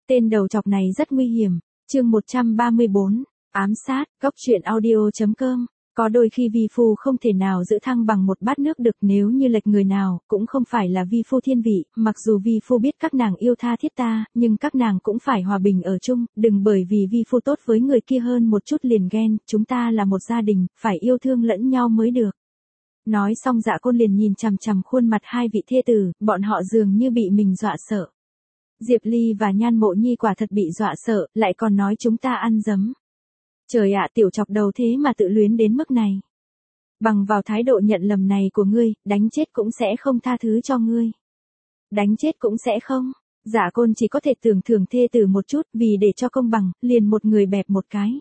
Tên đầu chọc này rất nguy hiểm. Chương 134, ám sát, góc truyện audio.com. Có đôi khi vi phu không thể nào giữ thăng bằng một bát nước được, nếu như lệch người nào, cũng không phải là vi phu thiên vị, mặc dù vi phu biết các nàng yêu tha thiết ta, nhưng các nàng cũng phải hòa bình ở chung, đừng bởi vì vi phu tốt với người kia hơn một chút liền ghen, chúng ta là một gia đình, phải yêu thương lẫn nhau mới được. Nói xong Dạ Côn liền nhìn chằm chằm khuôn mặt hai vị thê tử, bọn họ dường như bị mình dọa sợ. Diệp Ly và Nhan Mộ Nhi quả thật bị dọa sợ, lại còn nói chúng ta ăn dấm. Trời ạ, tiểu chọc đầu thế mà tự luyến đến mức này. Bằng vào thái độ nhận lầm này của ngươi, đánh chết cũng sẽ không tha thứ cho ngươi. Đánh chết cũng sẽ không. Dạ Côn chỉ có thể tưởng thưởng thê tử một chút, vì để cho công bằng, liền một người bẹp một cái.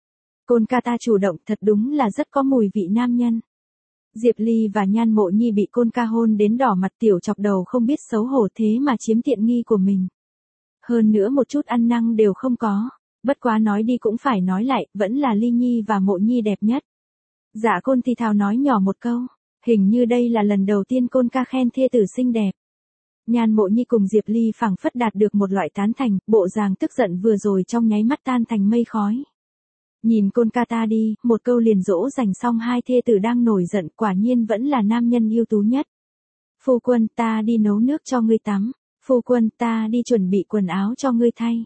Côn ca ta chủ động, thật đúng là rất có mùi vị nam nhân. Diệp Ly và Nhan Mộ Nhi bị Côn ca hôn đến đỏ mặt, tiểu chọc đầu không biết xấu hổ thế mà chiếm tiện nghi của mình. Hơn nữa một chút ăn năng đều không có. Bất quá nói đi cũng phải nói lại, vẫn là Ly Nhi và Mộ Nhi đẹp nhất. Dạ Côn thì thào nói nhỏ một câu, hình như đây là lần đầu tiên Côn ca khen thê tử xinh đẹp. Nhan Mộ Nhi cùng Diệp Ly phảng phất đạt được một loại tán thành, bộ dáng tức giận vừa rồi trong nháy mắt tan thành mây khói. Nhìn Côn ca ta đi, một câu liền dỗ dành xong hai thê tử đang nổi giận, quả nhiên vẫn là nam nhân ưu tú nhất. Phu quân, ta đi nấu nước cho ngươi tắm. Phu quân, ta đi chuẩn bị quần áo cho ngươi thay.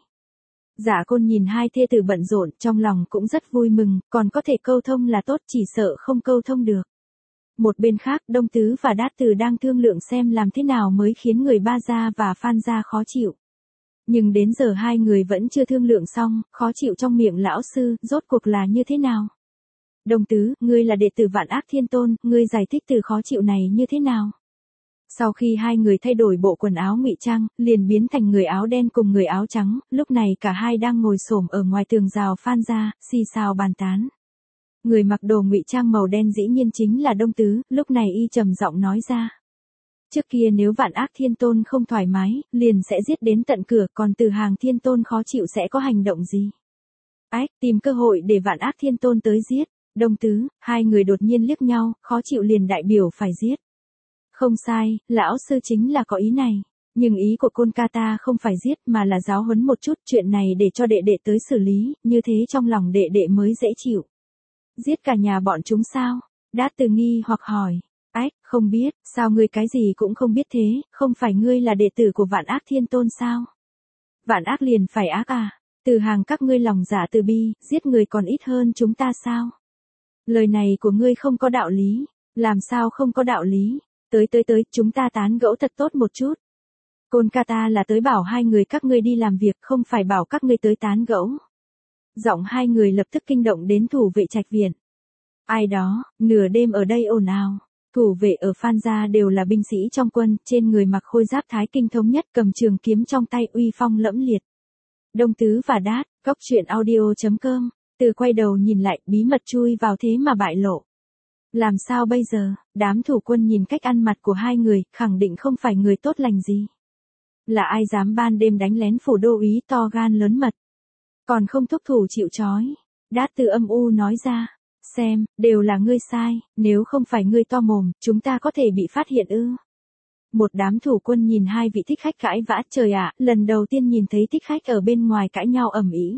Dạ Côn nhìn hai thê tử bận rộn, trong lòng cũng rất vui mừng, còn có thể câu thông là tốt, chỉ sợ không câu thông được. Một bên khác, Đông Tứ và Đát Từ đang thương lượng xem làm thế nào mới khiến người Ba gia và Phan gia khó chịu. Nhưng đến giờ hai người vẫn chưa thương lượng xong, khó chịu trong miệng lão sư, rốt cuộc là như thế nào? Đông Tứ, ngươi là đệ tử Vạn Ác Thiên Tôn, ngươi giải thích từ khó chịu này như thế nào? Sau khi hai người thay đổi bộ quần áo ngụy trang, liền biến thành người áo đen cùng người áo trắng, lúc này cả hai đang ngồi xổm ở ngoài tường rào Phan gia, xì xào bàn tán. Người mặc đồ ngụy trang màu đen dĩ nhiên chính là Đông Tứ, lúc này y trầm giọng nói ra. Trước kia nếu Vạn Ác Thiên Tôn không thoải mái, liền sẽ giết đến tận cửa, còn Từ Hàng Thiên Tôn khó chịu sẽ có hành động gì? Ách, tìm cơ hội để Vạn Ác Thiên Tôn tới giết. Đông Tứ, hai người đột nhiên liếc nhau, khó chịu liền đại biểu phải giết. Không sai, lão sư chính là có ý này. Nhưng ý của Côn ca ta không phải giết mà là giáo huấn một chút, chuyện này để cho đệ đệ tới xử lý, như thế trong lòng đệ đệ mới dễ chịu. Giết cả nhà bọn chúng sao? Đát Từ nghi hoặc hỏi. Ách, không biết, sao ngươi cái gì cũng không biết thế, không phải ngươi là đệ tử của Vạn Ác Thiên Tôn sao? Vạn ác liền phải ác à? Từ Hàng các ngươi lòng dạ từ bi, giết người còn ít hơn chúng ta sao? Lời này của ngươi không có đạo lý. Làm sao không có đạo lý? Tới, chúng ta tán gẫu thật tốt một chút. Côn ca ta là tới bảo hai người các ngươi đi làm việc, không phải bảo các ngươi tới tán gẫu. Giọng hai người lập tức kinh động đến thủ vệ trạch viện. Ai đó, nửa đêm ở đây ồn ào. Thủ vệ ở Phan gia đều là binh sĩ trong quân, trên người mặc khôi giáp Thái Kinh thống nhất, cầm trường kiếm trong tay, uy phong lẫm liệt. Đông Tứ và Đát, góc truyện audio.com. Từ quay đầu nhìn lại, bí mật chui vào thế mà bại lộ. Làm sao bây giờ? Đám thủ quân nhìn cách ăn mặc của hai người, khẳng định không phải người tốt lành gì. Là ai dám ban đêm đánh lén phủ đô úy to gan lớn mật. Còn không thúc thủ chịu trói. Đát Từ âm u nói ra. Xem, đều là ngươi sai, nếu không phải ngươi to mồm, chúng ta có thể bị phát hiện ư. Một đám thủ quân nhìn hai vị thích khách cãi vã, trời ạ, lần đầu tiên nhìn thấy thích khách ở bên ngoài cãi nhau ầm ĩ.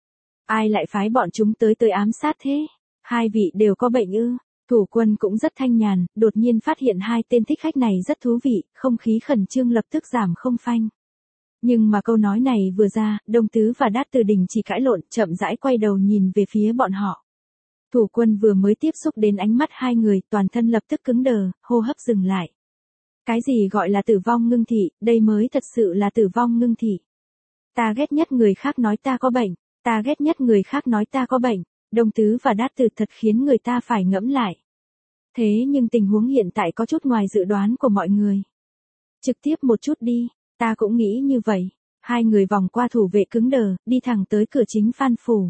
Ai lại phái bọn chúng tới ám sát thế? Hai vị đều có bệnh ư? Thủ quân cũng rất thanh nhàn, đột nhiên phát hiện hai tên thích khách này rất thú vị, không khí khẩn trương lập tức giảm không phanh. Nhưng mà câu nói này vừa ra, Đông Tứ và Đát Từ đình chỉ cãi lộn, chậm rãi quay đầu nhìn về phía bọn họ. Thủ quân vừa mới tiếp xúc đến ánh mắt hai người, toàn thân lập tức cứng đờ, hô hấp dừng lại. Cái gì gọi là tử vong ngưng thị, đây mới thật sự là tử vong ngưng thị. Ta ghét nhất người khác nói ta có bệnh, ta ghét nhất người khác nói ta có bệnh. Đông Tứ và Đát Từ thật khiến người ta phải ngẫm lại. Thế nhưng tình huống hiện tại có chút ngoài dự đoán của mọi người. Trực tiếp một chút đi, ta cũng nghĩ như vậy. Hai người vòng qua thủ vệ cứng đờ, đi thẳng tới cửa chính Phan phủ.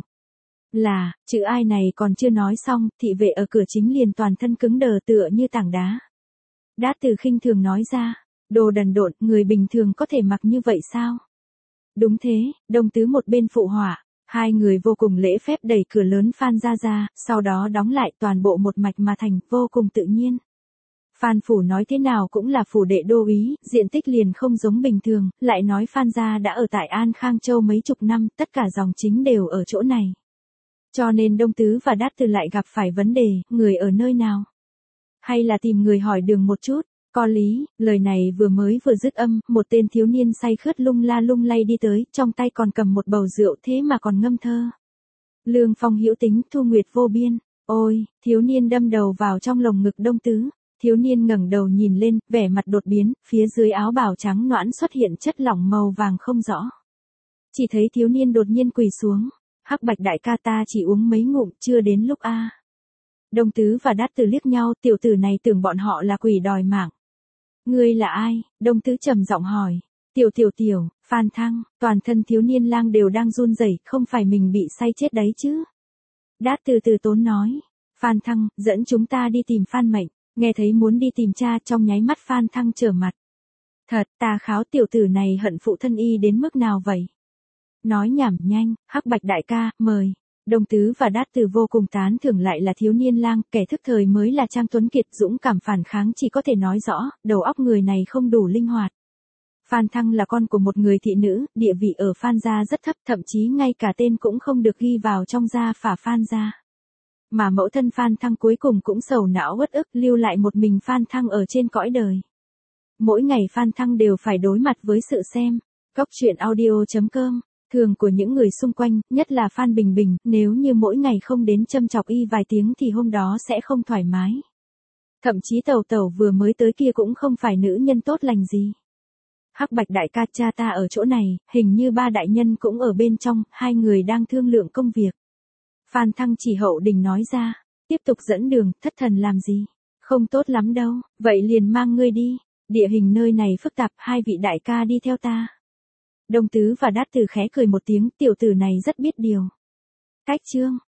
Là, chữ ai này còn chưa nói xong, thị vệ ở cửa chính liền toàn thân cứng đờ tựa như tảng đá. Đát Từ khinh thường nói ra, đồ đần độn, người bình thường có thể mặc như vậy sao? Đúng thế, Đông Tứ một bên phụ họa, hai người vô cùng lễ phép đẩy cửa lớn Phan gia ra, sau đó đóng lại toàn bộ một mạch mà thành, vô cùng tự nhiên. Phan phủ nói thế nào cũng là phủ đệ đô úy, diện tích liền không giống bình thường, lại nói Phan gia đã ở tại An Khang Châu mấy chục năm, tất cả dòng chính đều ở chỗ này. Cho nên Đông Tứ và Đát Từ lại gặp phải vấn đề, người ở nơi nào? Hay là tìm người hỏi đường một chút? Có lý, lời này vừa dứt âm, một tên thiếu niên say khướt lung la lung lay đi tới, trong tay còn cầm một bầu rượu thế mà còn ngâm thơ. Lương phong hữu tính, thu nguyệt vô biên. Ôi, thiếu niên đâm đầu vào trong lồng ngực Đông Tứ. Thiếu niên ngẩng đầu nhìn lên, vẻ mặt đột biến, phía dưới áo bào trắng nõn xuất hiện chất lỏng màu vàng không rõ. Chỉ thấy thiếu niên đột nhiên quỳ xuống. Hắc Bạch đại ca, ta chỉ uống mấy ngụm, chưa đến lúc a. Đông Tứ và Đát Từ liếc nhau, tiểu tử này tưởng bọn họ là quỷ đòi mạng. Ngươi là ai? Đông Tứ trầm giọng hỏi. Tiểu, Phan Thăng. Toàn thân thiếu niên lang đều đang run rẩy, không phải mình bị say chết đấy chứ. Đát Từ từ tốn nói. Phan Thăng, dẫn chúng ta đi tìm Phan Mệnh. Nghe thấy muốn đi tìm cha, trong nháy mắt Phan Thăng trở mặt. Thật, ta kháo tiểu tử này hận phụ thân y đến mức nào vậy? Nói nhảm nhanh, Hắc Bạch đại ca, mời. Đông Tứ và Đát Từ vô cùng tán thưởng, lại là thiếu niên lang, kẻ thức thời mới là Trang Tuấn Kiệt, dũng cảm phản kháng, chỉ có thể nói rõ, đầu óc người này không đủ linh hoạt. Phan Thăng là con của một người thị nữ, địa vị ở Phan gia rất thấp, thậm chí ngay cả tên cũng không được ghi vào trong gia phả Phan gia. Mà mẫu thân Phan Thăng cuối cùng cũng sầu não uất ức, lưu lại một mình Phan Thăng ở trên cõi đời. Mỗi ngày Phan Thăng đều phải đối mặt với sự xem. Góc truyện audio.com. Thường của những người xung quanh, nhất là Phan Bình Bình, nếu như mỗi ngày không đến châm chọc y vài tiếng thì hôm đó sẽ không thoải mái. Thậm chí Tẩu vừa mới tới kia cũng không phải nữ nhân tốt lành gì. Hắc Bạch đại ca, cha ta ở chỗ này, hình như ba đại nhân cũng ở bên trong, hai người đang thương lượng công việc. Phan Thăng chỉ hậu đình nói ra, tiếp tục dẫn đường, thất thần làm gì? Không tốt lắm đâu, vậy liền mang ngươi đi, địa hình nơi này phức tạp, hai vị đại ca đi theo ta. Đông Tứ và Đát Từ khẽ cười một tiếng, tiểu tử này rất biết điều. Cách chương.